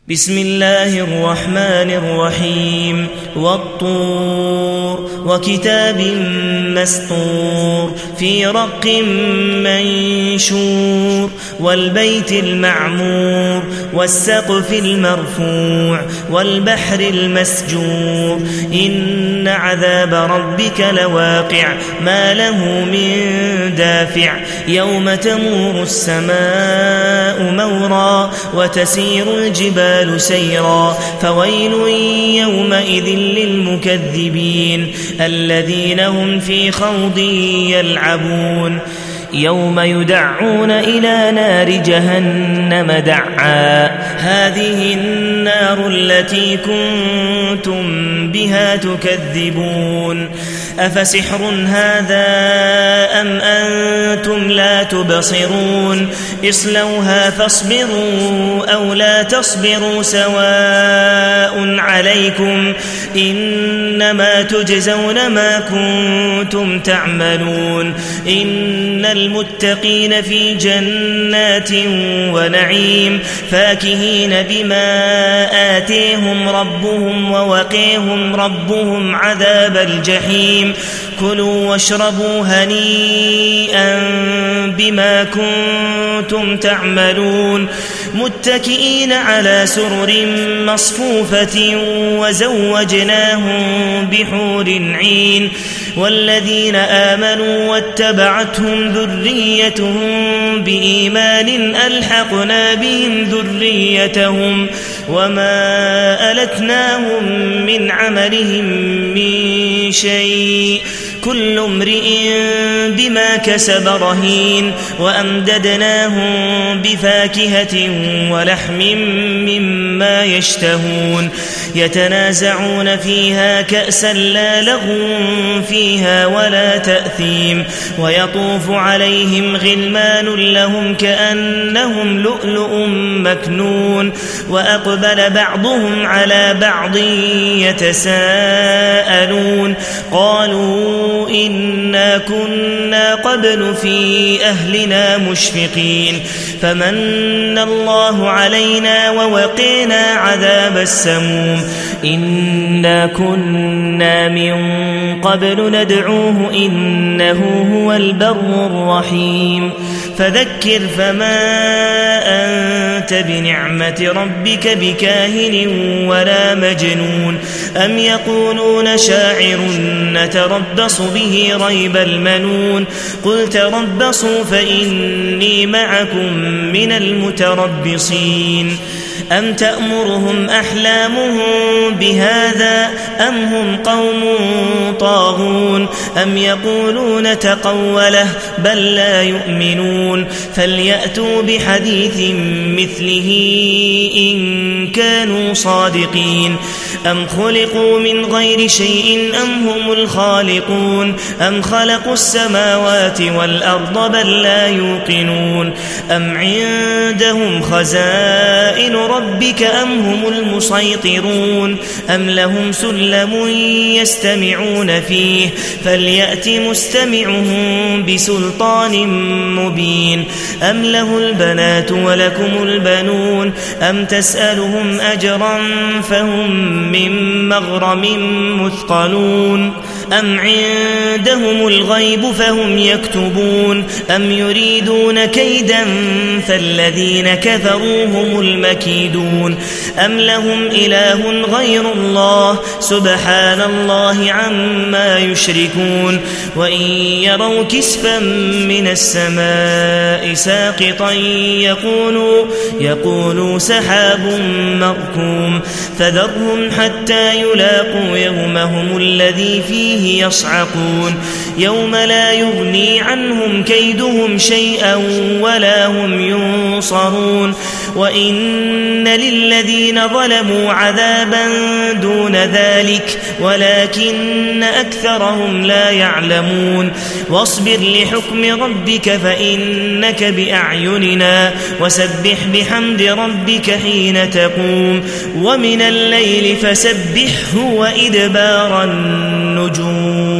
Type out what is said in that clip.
بسم الله الرحمن الرحيم والطور وكتاب مسطور في رق منشور والبيت المعمور والسقف المرفوع والبحر المسجور إن عذاب ربك لواقع ما له من دافع يوم تمور السماء مورا وتسير الجبال سيرا فويل يومئذ للمكذبين الذين هم في خوض يلعبون يوم يدعون إلى نار جهنم دعا هذه النار التي كنتم بها تكذبون أفسحر هذا أم أنتم لا تبصرون اصلوها فاصبروا أو لا تصبروا سواء عليكم إنما تجزون ما كنتم تعملون إن المتقين في جنات ونعيم فاكهين بما آتيهم ربهم ووقيهم ربهم عذاب الجحيم كلوا واشربوا هنيئا بما كنتم تعملون متكئين على سرر مصفوفة وزوجناهم بحور عين والذين آمنوا واتبعتهم ذريتهم بإيمان ألحقنا بهم ذريتهم وما ألتناهم من عملهم من شيء كل امرئ بما كسب رهين وأمددناهم بفاكهة ولحم مما يشتهون يتنازعون فيها كأسا لا لغو فيها ولا تأثيم ويطوف عليهم غلمان لهم كأنهم لؤلؤ مكنون وأقبل بعضهم على بعض يتساءلون قالوا إنا كنا قبل في أهلنا مشفقين فمن الله علينا ووقينا عذاب السموم إنا كنا من قبل ندعوه إنه هو البر الرحيم فذكر فما أنت بنعمة ربك بكاهن ولا مجنون أم يقولون شاعر نتربص به ريب المنون قل تربصوا فإني معكم من المتربصين أم تأمرهم أحلامهم بهذا أم هم قوم طاغون أم يقولون تقوله بل لا يؤمنون فليأتوا بحديث مثله إن كانوا صادقين أم خلقوا من غير شيء أم هم الخالقون أم خلقوا السماوات والأرض بل لا يوقنون أم عندهم خزائن ربك أم هم المسيطرون أم لهم سلم يستمعون فيه فليأت مستمعهم بسلطان مبين أم له البنات ولكم البنون أم تسألهم أجرا فهم من مغرم مثقلون أم عندهم الغيب فهم يكتبون أم يريدون كيدا فالذين كفروا هم المكيدون أم لهم إله غير الله سبحان الله عما يشركون وإن يروا كسفا من السماء ساقطا يقولوا سحاب مركوم فذرهم حتى يلاقوا يومهم الذي فيه يصعقون يوم لا يغني عنهم كيدهم شيئا ولا هم ينصرون وإن للذين ظلموا عذابا دون ذلك ولكن أكثرهم لا يعلمون واصبر لحكم ربك فإنك بأعيننا وسبح بحمد ربك حين تقوم ومن الليل فسبحه وإدبار النجوم